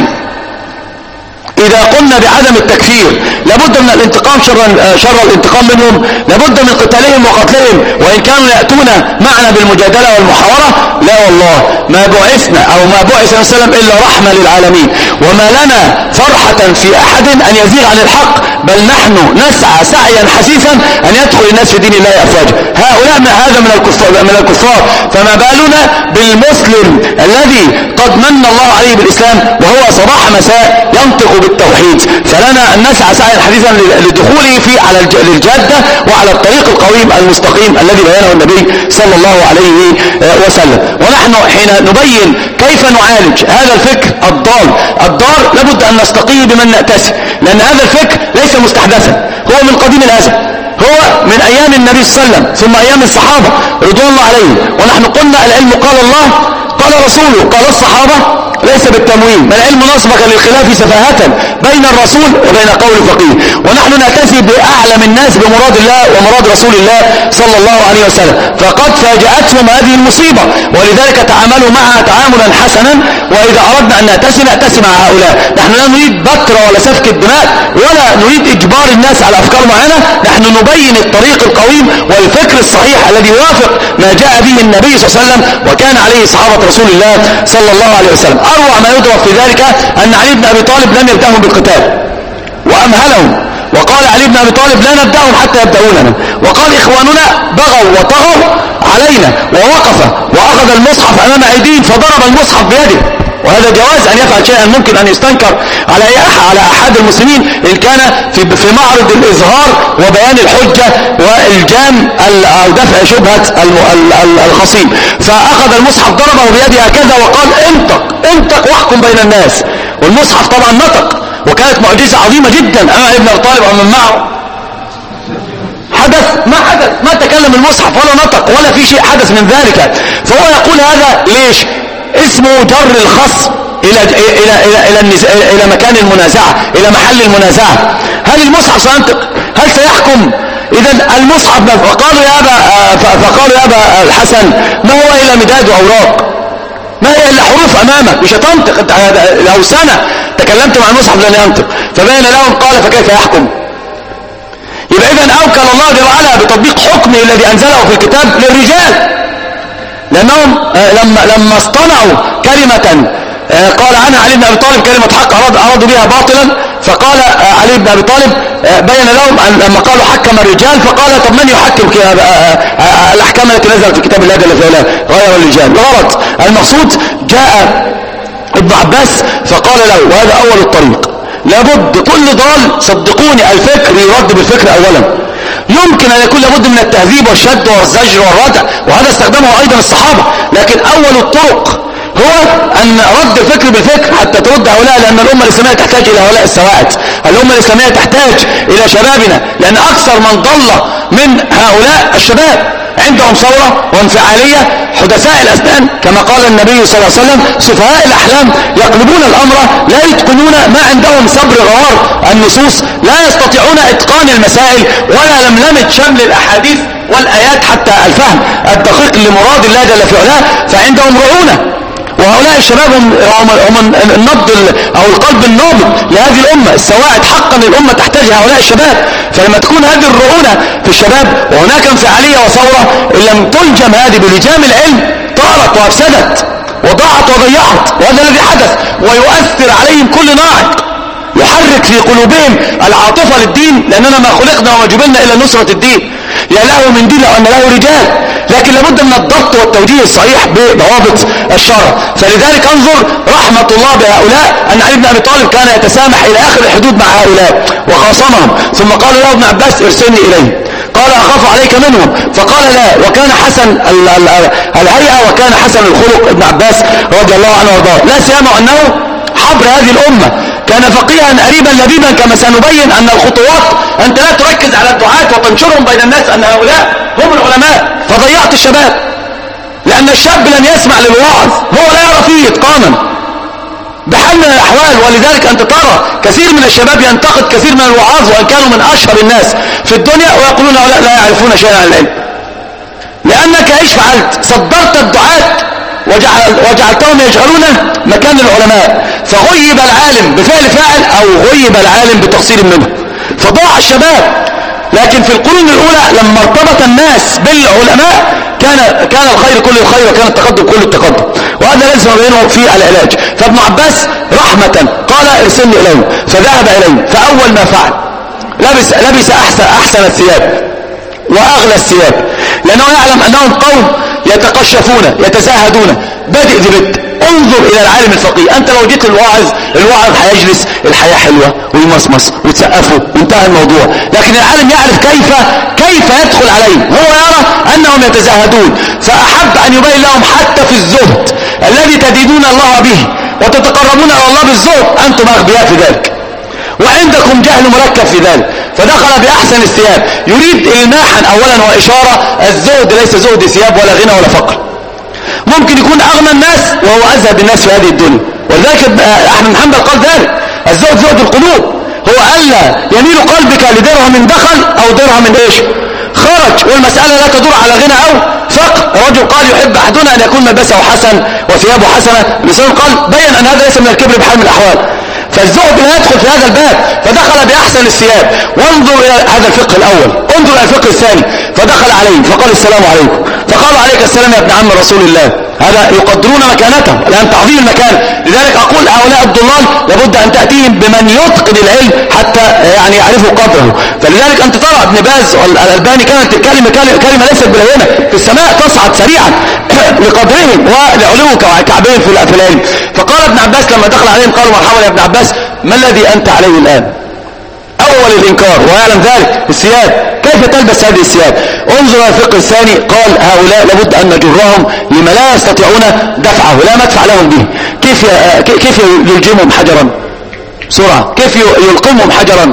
إذا قلنا بعدم التكفير لابد من الانتقام شر, شر الانتقام منهم، لابد من قتالهم وقتلهم وإن كانوا يأتون معنا بالمجادلة والمحاورة؟ لا والله، ما بعثنا أو ما بعث صلى الله عليه وسلم إلا رحمة للعالمين، وما لنا فرحة في أحد أن يزيغ عن الحق، بل نحن نسعى سعيا حثيثا أن يدخل الناس في دين الله أفواجا. هؤلاء من هذا من الكفار, من الكفار فما بالنا بالمسلم الذي قد من الله عليه بالإسلام وهو صباح مساء ينطق بالتوحيد. فلنا أن نسعى سعيا حثيثا لدخوله في على الجادة وعلى الطريق القويم المستقيم الذي بيانه النبي صلى الله عليه وسلم. ونحن حين نبين كيف نعالج هذا الفكر الضال الضار لابد أن نستقي بمن نأتسي، لأن هذا الفكر ليس مستحدثا، هو من قديم الأزل، هو من أيام النبي صلى الله عليه وسلم ثم أيام الصحابة رضوان الله عليهم. ونحن قلنا العلم قال الله قال رسوله قال الصحابة ليس بالتمويل، ما العلم نصبك للخلاف سفاهة بين الرسول وبين قول الفقيه. ونحن نأتسي بأعلم الناس بمراد الله ومراد رسول الله صلى الله عليه وسلم، فقد فاجأتهم هذه المصيبة ولذلك تعاملوا معها تعاملا حسنا. وإذا أردنا أن نأتسي نأتسي مع هؤلاء. نحن لا نريد بتر ولا سفك الدماء ولا نريد إجبار الناس على أفكار معينة، نحن نبين الطريق القويم والفكر الصحيح الذي يوافق ما جاء به النبي صلى الله عليه وسلم وكان عليه صحابة رسول الله صلى الله عليه وسلم. أروع ما يضرب في ذلك أن علي بن أبي طالب لم يبدأهم بالقتال وأمهلهم، وقال علي بن أبي طالب لا نبدأهم حتى يبدأوننا، وقال إخواننا بغوا وطغوا علينا، ووقف وأخذ المصحف أمام أيديهم فضرب المصحف بيده. وهذا جواز أن يفعل شيئا ممكن أن يستنكر على على أحد المسلمين إن كان في في معرض الإظهار وبيان الحجة والجام أو دفع شبهة الخصيم. فأخذ المصحف ضربه بيده هكذا وقال انطق انطق واحكم بين الناس، والمصحف طبعا نطق، وكانت معجزة عظيمة جدا أمام ابن أبي طالب ومن معه. حدث ما حدث ما تكلم المصحف ولا نطق ولا في شيء حدث من ذلك. فهو يقول هذا ليش؟ اسمه جر الخصم إلى إلى إلى إلى إلى مكان المنازعة، إلى محل المنازعة. هل المصحف سينطق؟ هل سيحكم؟ إذا المصحف فقالوا يا أبا فقالوا يا أبا الحسن ما هو إلا مداد وأوراق، ما هي إلا حروف أمامك، مش هتنطق. أنت لو سنة تكلمت مع المصحف لن ينطق. فبين لهم قال فكيف يحكم؟ يبقى إذا أوكل الله جل وعلا بتطبيق حكمه الذي أنزله في الكتاب للرجال، لأنهم لما لما اصطنعوا كلمة قال عنها علي بن أبي طالب كلمة حق أرادوا بها باطلا، فقال علي بن أبي طالب بين لهم لما قالوا حكم الرجال فقال طب من يحكم الأحكام التي نزلت في كتاب الله جل وعلا غير الرجال؟ غلط. المقصود جاء ابن عباس فقال له وهذا أول الطريق، لابد كل ضال صدقوني الفكر يرد بالفكر أولا. يمكن أن يكون لابد من التهذيب والشد والزجر والردع، وهذا استخدمه أيضا الصحابة، لكن أول الطرق هو أن رد الفكر بالفكر حتى ترد هؤلاء، لأن الأمة الإسلامية تحتاج إلى هؤلاء السواعد. الأمة الإسلامية تحتاج إلى شبابنا، لأن أكثر من ضل من هؤلاء الشباب عندهم ثورة وانفعالية، حدثاء الأسنان كما قال النبي صلى الله عليه وسلم، سفهاء الأحلام يقلبون الأمر، لا يتقنون ما عندهم صبر غوار النصوص، لا يستطيعون إتقان المسائل ولا لملمة شمل الأحاديث والآيات حتى الفهم الدقيق لمراد الله جل في علاه، فعندهم رعونة. وهؤلاء الشباب هم, هم النبض أو القلب النابض لهذه الأمة، السواعد حقا الأمة تحتاج هؤلاء الشباب. فلما تكون هذه الرعونة في الشباب وهناك انفعالية وثورة، إن لم تلجم هذه بلجام العلم طارت وأفسدت وضاعت وضيعت، وهذا الذي حدث. ويؤثر عليهم كل ناعق يحرك في قلوبهم العاطفة للدين، لأننا ما خلقنا وما جبلنا إلى نصرة الدين، يا له من دين أن له رجال، لكن لابد من الضبط والتوجيه الصحيح بضوابط الشرع. فلذلك انظر رحمة الله بهؤلاء أن علي بن أبي طالب كان يتسامح إلى آخر الحدود مع هؤلاء وخاصمهم، ثم قال له ابن عباس ارسلني إليه. قال أخاف عليك منهم، فقال لا، وكان حسن الهيئة وكان حسن الخلق ابن عباس رضي الله عنه وارضاه، لا سيما أنه حبر هذه الأمة، كان فقيها قريبا لبيبا، كما سنبين أن الخطوات أنت لا تركز على الدعاة وتنشرهم بين الناس أن هؤلاء هم العلماء، فضيعت الشباب، لأن الشاب لن يسمع للوعظ، هو لا يرى فيه إتقانا بحال من الأحوال. ولذلك أنت ترى كثير من الشباب ينتقد كثير من الوعاظ وإن كانوا من أشهر الناس في الدنيا، ويقولون هؤلاء لا يعرفون شيئا عن العلم، لأنك ايش فعلت؟ صدرت الدعاة وجعل وجعلتهم يجهلون مكان العلماء، فغيب العالم بفعل فاعل أو غيب العالم بتقصير منه، فضاع الشباب. لكن في القرون الأولى لما ارتبط الناس بالعلماء كان كان الخير كل الخير وكان التقدم كل التقدم، وهذا لازم نبينه في العلاج. فابن عباس رحمة قال ارسلني إليهم، فذهب إليهم، فأول ما فعل لبس لبس أحسن أحسن الثياب وأغلى الثياب، لأنه يعلم أنهم قوم يتقشفون يتزاهدون، بادئ ذبت. انظر إلى العالم الفقيه، أنت لو جيت الواعظ الواعظ هيجلس الحياة حلوة ويمصمص وتسقفه وانتهى الموضوع، لكن العالم يعرف كيف كيف يدخل عليه، هو يرى أنهم يتزاهدون، فأحب أن يبين لهم حتى في الزهد الذي تدينون الله به وتتقربون إلى الله بالزهد أنتم أغبياء في ذلك وعندكم جهل مركب في ذلك. فدخل بأحسن الثياب، يريد إلماحا أولا وإشارة الزهد ليس زهد ثياب ولا غنى ولا فقر، ممكن يكون أغنى الناس وهو أزهد الناس في هذه الدنيا، ولذلك أحمد بن حنبل قال ذلك، الزهد زهد القلوب، هو ألا يميل قلبك لدرهم دخل أو درهم من إيش خرج، والمسألة لا تدور على غنى أو فقر. رجل قال يحب أحدنا أن يكون ملبسه حسن وثيابه حسنة، لسان قال بين أن هذا ليس من الكبر بحال من الأحوال، فالزهد لا يدخل في هذا الباب، فدخل بأحسن الثياب. وانظر إلى هذا الفقه الأول، انظر إلى الفقه الثاني، فدخل عليه فقال السلام عليكم، فقالوا عليك السلام يا ابن عم رسول الله، هذا يقدرون مكانته لأن تعظيم المكان. لذلك أقول هؤلاء الضلال لابد أن تأتيهم بمن يتقن العلم حتى يعني يعرفوا قدره. فلذلك أنت ترى ابن باز والألباني كانت الكلمة كلمة ليست بالهينة في السماء تصعد سريعا لقدرهم ولعلو كعبهم في العلم. فقال ابن عباس لما دخل عليهم قالوا مرحبا يا ابن عباس، ما الذي أنت عليه الآن؟ أول الإنكار، ويعلم ذلك الثياب، كيف تلبس هذه الثياب؟ انظر إلى الفقه الثاني، قال هؤلاء لابد أن نجرهم لما لا يستطيعون دفعه، لا مدفع لهم به. كيف كيف يلجمهم حجرا بسرعة؟ كيف يلقمهم حجرا؟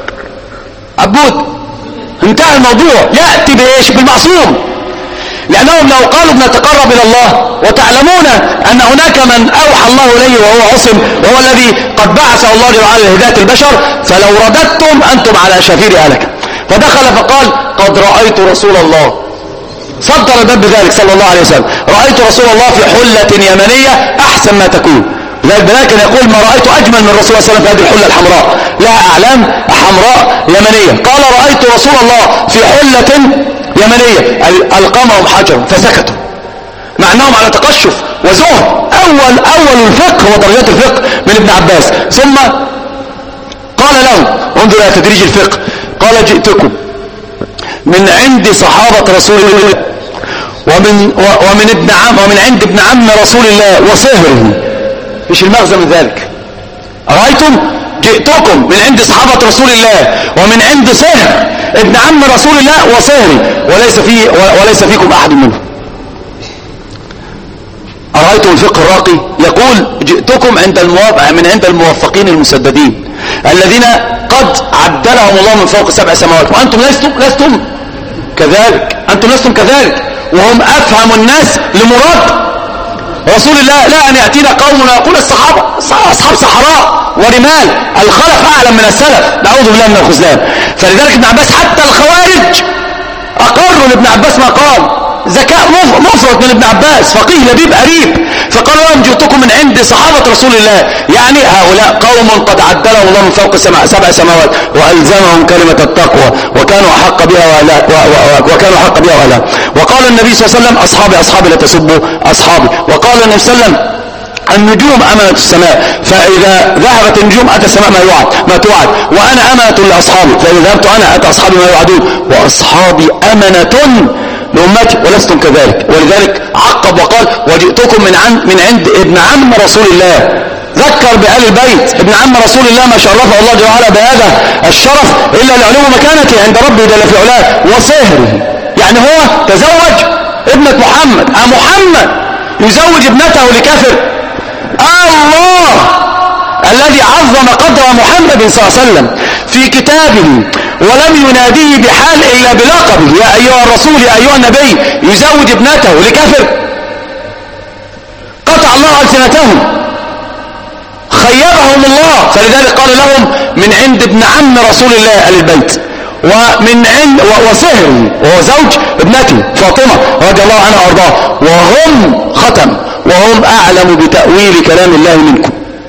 عبود، انتهى الموضوع. يأتي بإيش؟ بالمعصوم، لأنهم لو قالوا بنتقرب إلى الله وتعلمون أن هناك من أوحى الله إليه وهو عصم وهو الذي قد بعثه الله على هداية البشر، فلو رددتم أنتم على شفير هلكة. فدخل فقال قد رأيت رسول الله، صدر الباب بذلك صلى الله عليه وسلم، رأيت رسول الله في حلة يمنية أحسن ما تكون. لذلك كان يقول ما رأيت أجمل من رسول الله صلى الله عليه وسلم في هذه الحلة الحمراء، لها أعلام حمراء يمنية. قال رأيت رسول الله في حلة يمنية، ألقمهم حجر فسكتوا، مع أنهم على تقشف وزهد. أول أول الفقه ودرجات الفقه من ابن عباس. ثم قال لهم انظر إلى تدريج الفقه، قال جئتكم من عند صحابة رسول الله ومن ومن ابن عم ومن عند ابن عم رسول الله وصهره. مش المغزى من ذلك؟ أرأيتم؟ جئتكم من عند صحابة رسول الله ومن عند صهر ابن عم رسول الله وصهري، وليس فيه وليس فيكم أحد منهم. أرأيتم الفقه الراقي؟ يقول جئتكم عند الموافق من عند الموفقين المسددين الذين قد عدلهم الله من فوق سبع سماوات، وأنتم لستم لستم كذلك، أنتم لستم كذلك، وهم أفهم الناس لمراد رسول الله. لا أن يأتينا قوم ويقول الصحابة أصحاب صحراء ورمال، الخلف أعلم من السلف، نعوذ بالله من الخذلان. فلذلك ابن عباس حتى الخوارج أقروا لابن عباس ما قال، ذكاء مفرط من ابن عباس، فقيه لبيب قريب. فقال لهم جئتكم من عند صحابة رسول الله، يعني هؤلاء قوم قد عدلهم الله من فوق سبع سماوات وألزمهم كلمة التقوى وكانوا أحق بها وأهلها وكانوا أحق بها وأهلها. وقال النبي صلى الله عليه وسلم أصحابي أصحابي لا تسبوا أصحابي. وقال النبي صلى الله عليه وسلم النجوم أمانة السماء، فإذا ذهبت النجوم أتى السماء ما يوعد ما توعد، وأنا أمانة لأصحابي، فإذا ذهبت أنا أتى أصحابي ما يوعدون، وأصحابي أمانة لأمتي ولستم كذلك. ولذلك عقب وقال وجئتكم من عند من عند ابن عم رسول الله، ذكر بآل البيت ابن عم رسول الله ما شرفه الله جل وعلا بهذا الشرف إلا لعلو مكانته عند ربه جل في علاه وصهره. يعني هو تزوج ابنة محمد، أه محمد يزوج ابنته لكافر؟ الله الذي عظم قدر محمد صلى الله عليه وسلم في كتابه ولم يناديه بحال إلا بلقبه يا أيها الرسول يا أيها النبي يزوج ابنته لكافر؟ قطع الله ألسنتهم، خيبهم الله. فلذلك قال لهم من عند ابن عم رسول الله آل البيت ومن عند وصهره وهو زوج ابنته فاطمة رضي الله عنها وارضاها، وهم ختم وهم أعلم بتأويل كلام الله منكم،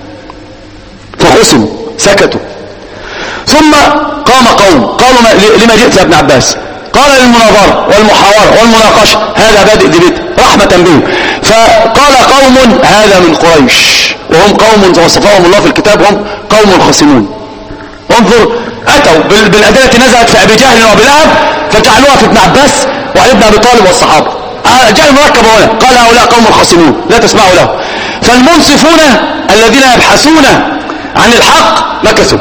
فخصموا سكتوا. ثم قام قوم قالوا لما جئت يا ابن عباس؟ قال للمناظرة والمحاورة والمناقشة، هذا بادئ ذي بدء رحمة بهم. فقال قوم هذا من قريش وهم قوم وصفهم الله في الكتاب هم قوم خصمون. انظر أتوا بالأدلة التي نزلت في أبي جهل وأبي لهب فجعلوها في ابن عباس وعلي بن أبي طالب والصحابة. جاء المركب هنا قال هؤلاء قوم خصمون لا تسمعوا له. فالمنصفون الذين يبحثون عن الحق مكثوا،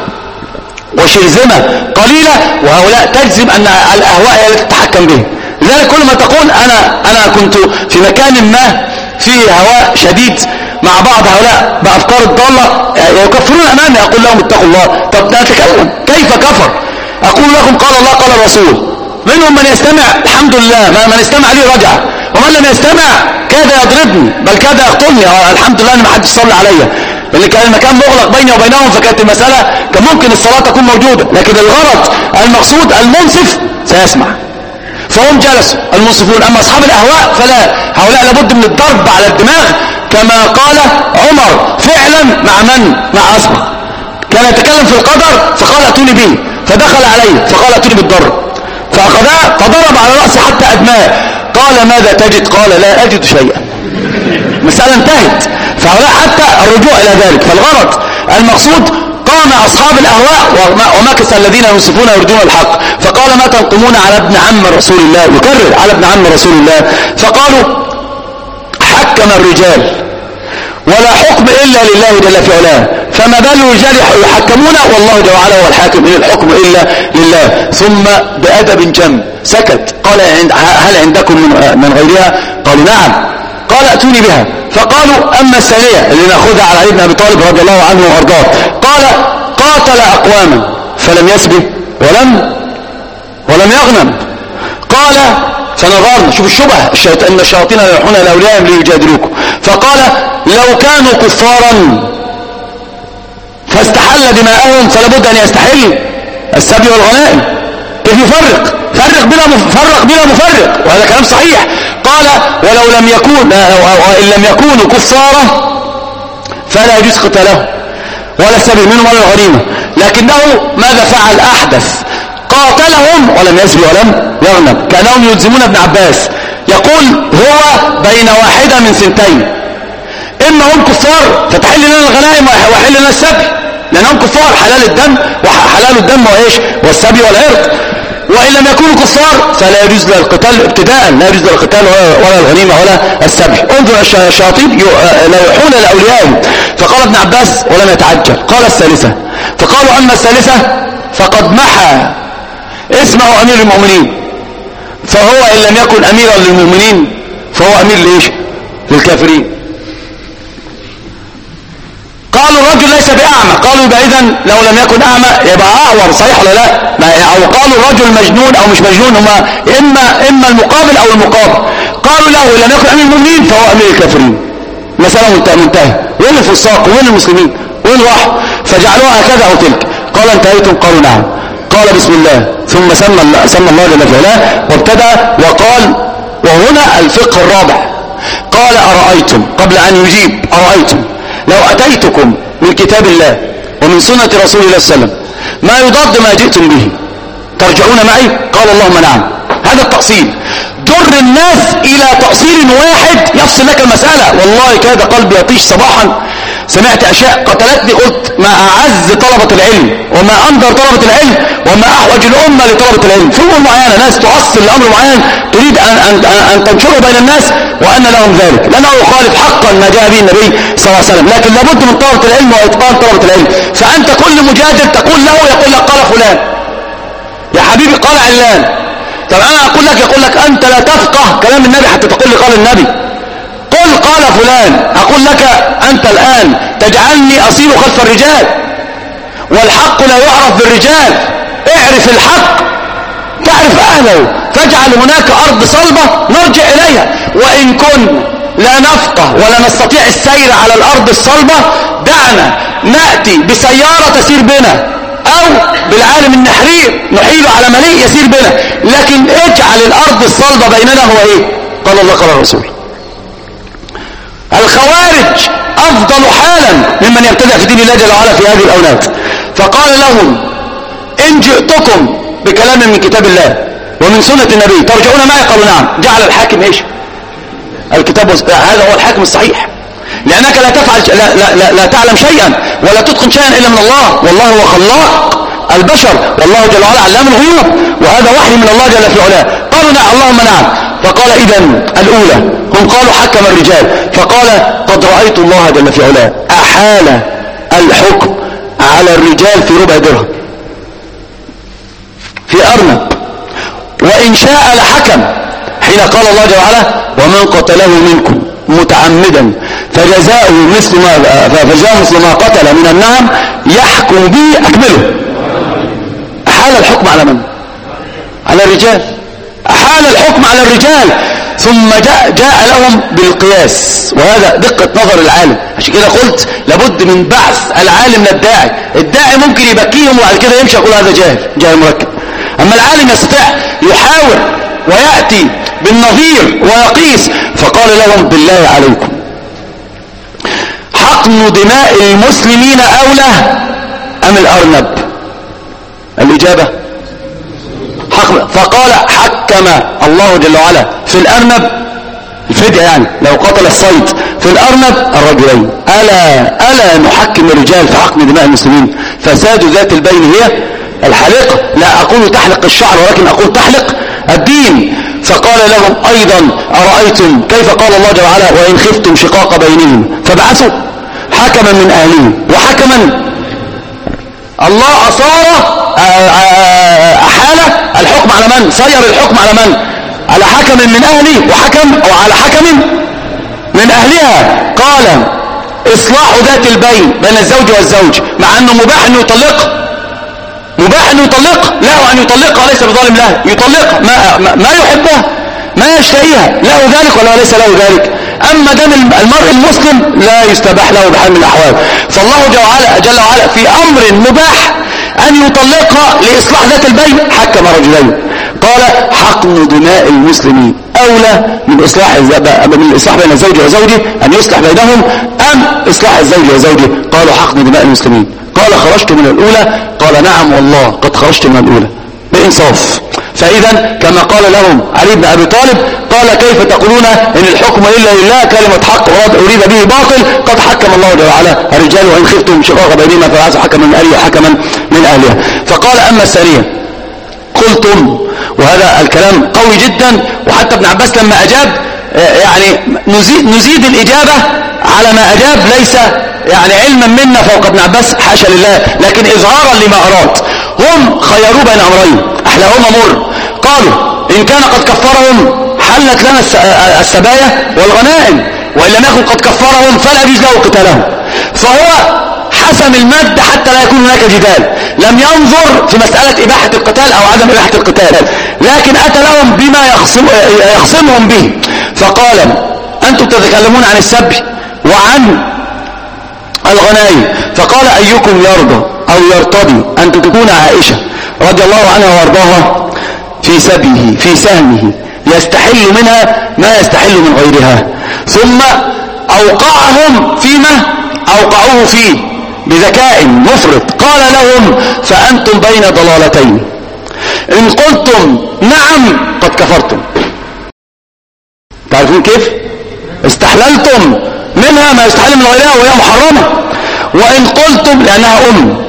وشرذمة قليلة وهؤلاء تجزم أن الأهواء هي التي تتحكم به. لذلك كل ما تقول أنا أنا كنت في مكان ما فيه هواء شديد مع بعض هؤلاء بأفكار الضالة يكفرون أمامي أقول لهم اتقوا الله. طب نتكلم كيف كفر؟ أقول لكم قال الله قال الرسول. منهم من يستمع الحمد لله، من استمع لي رجع، ومن لم يستمع كاد يضربني بل كاد يقتلني. الحمد لله ان ما حدش صلى عليا، لان كان المكان مغلق بيني وبينهم، فكانت المسألة كان ممكن الصلاة تكون موجودة، لكن الغرض المقصود المنصف سيسمع. فهم جلسوا المنصفون. أما أصحاب الأهواء فلا، هؤلاء لابد من الضرب على الدماغ كما قال عمر فعلا مع من؟ مع أصبغ. كان يتكلم في القدر فقال اتوني به، فدخل عليه فقال اتوني بالضرب، فأخذها فضرب على رأسه حتى أدماه. قال ماذا تجد؟ قال لا أجد شيئا. مسألة انتهت. فهؤلاء حتى الرجوع إلى ذلك. فالغرض المقصود قام أصحاب الأهواء ومكث الذين ينصفون يردون الحق. فقال ما تنقمون على ابن عم رسول الله، يكرر على ابن عم رسول الله. فقالوا حكم الرجال ولا حكم إلا لله جل في علاه، فما بال الرجال يحكمون والله جل وعلا هو الحاكم، إن الحكم إلا لله. ثم بأدب جم سكت. قال هل عندكم من غيرها؟ قالوا نعم. قال اتوني بها. فقالوا أما الثانية اللي نأخذها على علي بن أبي طالب رضي الله عنه وأرضاه، قال قاتل أقواما فلم يسبه ولم ولم يغنم. قال فنظرنا، شوف الشبهة الشيطان ان الشياطين يروحون الى اوليائهم ليجادلوكم. فقال لو كانوا كفارا فاستحل دماءهم فلابد ان يستحل السبي والغنائم. كيف يفرق؟ فرق بلا مفرق بلا مفرق، وهذا كلام صحيح. قال ولو لم يكون وان لم يكونوا كفارا فلا يجوز قتالهم ولا السبي منهم ولا الغنيمه. لكنه ماذا فعل؟ احدث قاتلهم ولم يسبي ولم يغنم. كانهم يلزمون ابن عباس، يقول هو بين واحدة من سنتين، اما هم كفار فتحل لنا الغنائم وحل لنا السبي، لانهم كفار حلال الدم وحلال الدم وايش؟ والسبي والعرض. وان لم يكونوا كفار فلا يجوز للقتال ابتداء، لا يجوز للقتال ولا الغنيمة ولا السبي. انظر الشياطين لا يوحون لاوليائهم. فقال ابن عباس ولم يتعجل. قال الثالثة. فقالوا اما الثالثة فقد محى اسمه امير المؤمنين، فهو ان لم يكن اميرا للمؤمنين فهو امير ليش؟ للكافرين. قالوا الرجل ليس باعمى. قالوا يبقى اذا لو لم يكن اعمى يبقى اعور، صحيح ولا لا؟ او قالوا الرجل مجنون او مش مجنون، هما اما اما المقابل او المقابل. قالوا له ان لم يكن امير المؤمنين فهو امير الكافرين. مسألة منتهى. وين الفساق وين المسلمين وين راحوا؟ فجعلوها هكذا او تلك. قال انتهيتم؟ قالوا نعم. قال بسم الله ثم سمى سمى الله جل وعلا وابتدى وقال، وهنا الفقه الرابع. قال أرأيتم، قبل أن يجيب أرأيتم لو أتيتكم من كتاب الله ومن سنة رسول الله صلى الله عليه وسلم ما يضاد ما جئتم به ترجعون معي؟ قال اللهم نعم. هذا التأصيل. در الناس إلى تأصيل واحد يفصل لك المسألة. والله كاد قلبي يطيش صباحا سمعت أشياء قتلتني، قلت ما أعز طلبة العلم وما أنظر طلبة العلم وما أحوج الأمة لطلبة العلم. في أمور معينة ناس تؤصل لأمر معين تريد أن, أن, أن تنشره بين الناس وأن لهم ذلك، لأنه يخالف حقا ما جاء به النبي صلى الله عليه وسلم، لكن لابد من طلبة العلم وإتقان طلبة العلم. فأنت كل مجادل تقول له يقول لك قال فلان، يا حبيبي قال علان. طب أنا أقول لك يقول لك أنت لا تفقه كلام النبي حتى تقول لي قال النبي. قل قال فلان، أقول لك أنت الآن تجعلني أصير خلف الرجال، والحق لا يعرف بالرجال. اعرف الحق تعرف أهله، تجعل هناك أرض صلبة نرجع إليها. وإن كنا لا نفقه ولا نستطيع السير على الأرض الصلبة، دعنا نأتي بسيارة تسير بنا، أو بالعالم النحرير نحيل على مليء يسير بنا، لكن اجعل الأرض الصلبة بيننا. هو إيه؟ قال الله قال الرسول. الخوارج أفضل حالا ممن يبتدع في دين الله جل وعلا في هذه الأولاد. فقال لهم إن جئتكم بكلام من كتاب الله ومن سنة النبي ترجعون معي؟ قالوا نعم. جعل الحاكم إيش؟ الكتاب، هذا هو الحاكم الصحيح، لأنك لا تفعل لا, لا, لا, لا تعلم شيئا ولا تتقن شيئا إلا من الله، والله هو خلاق البشر، والله جل وعلا علام الغيوب، وهذا وحي من الله جل في علاه. قالوا نعم اللهم نعم. فقال إذن الأولى هم قالوا حكم الرجال، فقال قد رأيت الله جل في علاه أحال الحكم على الرجال في ربع درهم في أرنب، وإن شاء لحكم، حين قال الله جل وعلا ومن قتله منكم متعمدا فجزاؤه مثل ما فجزاؤه مثل ما قتل من النعم يحكم به أكمله. أحال الحكم على من؟ على الرجال. أحال الحكم على الرجال، ثم جاء, جاء لهم بالقياس، وهذا دقة نظر العالم. عشان كده قلت لابد من بعث العالم للداعي. الداعي ممكن يبكيهم وبعد كده يمشي يقول هذا جاهل جاهل مركب، أما العالم يستطيع يحاول ويأتي بالنظير ويقيس. فقال لهم بالله عليكم حقن دماء المسلمين أولى أم الأرنب؟ الإجابة حقن. فقال حكم الله جل وعلا في الأرنب الفدية، يعني لو قتل الصيد في الأرنب الرجلين. ألا ألا نحكم الرجال في حقن دماء المسلمين؟ فساد ذات البين هي الحلقة. لا أقول تحلق الشعر ولكن أقول تحلق الدين. فقال لهم أيضا أرأيتم كيف قال الله جل وعلا وإن خفتم شقاق بينهم فابعثوا حكما من أهله وحكما. الله أصار أحال الحكم على من؟ صير الحكم على من؟ على حكم من أهله وحكم أو على حكم من أهلها. قال إصلاح ذات البين بين الزوج والزوج، مع أنه مباح أن يطلق، مباح أن يطلق له أن يطلقها، ليس بظالم له، يطلقها ما, ما, ما يحبها ما يشتهيها، له ذلك ولا ليس له ذلك. أما دم المرء المسلم لا يستباح له بحال من الأحوال. فالله جل وعلا, جل وعلا في أمر مباح أن يطلقها لإصلاح ذات البين حكم رجلين. قال حقن دماء المسلمين أولى من إصلاح من الإصلاح بين الزوج وزوجه، أن يصلح بينهم، أم إصلاح الزوج وزوجه؟ قالوا حقن دماء المسلمين. قال خرجت من الأولى؟ قال نعم والله قد خرجت من الأولى بإنصاف. فإذا كما قال لهم علي بن أبي طالب قال كيف تقولون إن الحكم إلا لله كلمة حق أريد به باطل، قد حكم الله جل وعلا الرجال وإن خفتم شقاق بينهما فبعثوا حكما من أهله وحكما من أهلها. فقال أما الثانية قلتم، وهذا الكلام قوي جدا، وحتى ابن عباس لما أجاب يعني نزيد, نزيد الإجابة على ما أجاب، ليس يعني علما منا فوق ابن عباس حاشا لله، لكن إظهارا لما أراد. هم خيروا بين أمرين أحلاهما مر. قالوا إن كان قد كفرهم حلت لنا السبايا والغنائم، وإن لم يكن قد كفرهم فلا يجوز له قتالهم. فهو حسم المادة حتى لا يكون هناك جدال، لم ينظر في مسألة إباحة القتال أو عدم إباحة القتال، لكن أتى لهم بما يخصم يخصمهم به. فقال أنتم تتكلمون عن السبي وعن الغنائم، فقال أيكم يرضى أو يرتضي أن تكون عائشة رضي الله عنها وارضاها في سبيه في سهمه يستحل منها ما يستحل من غيرها، ثم أوقعهم فيما أوقعوه فيه بذكاء مفرط. قال لهم فأنتم بين ضلالتين، إن قلتم نعم قد كفرتم. تعرفون كيف؟ استحللتم منها ما يستحل من غيرها وهي محرمة. وإن قلتم لأنها أم